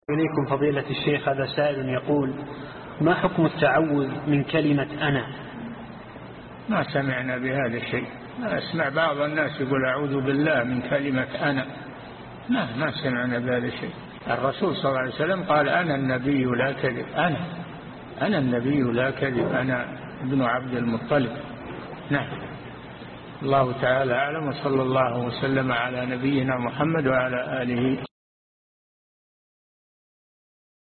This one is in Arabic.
إليكم فضيلة الشيخ. هذا سائل يقول: ما حكم التعوذ من كلمة أنا؟ ما سمعنا بهذا الشيء. ما أسمع بعض الناس يقول أعوذ بالله من كلمة أنا. ما سمعنا بهذا الشيء. الرسول صلى الله عليه وسلم قال: أنا النبي لا كذب. أنا النبي لا كذب، أنا ابن عبد المطلب. نعم. الله تعالى أعلم، وصلى الله وسلم على نبينا محمد وعلى آله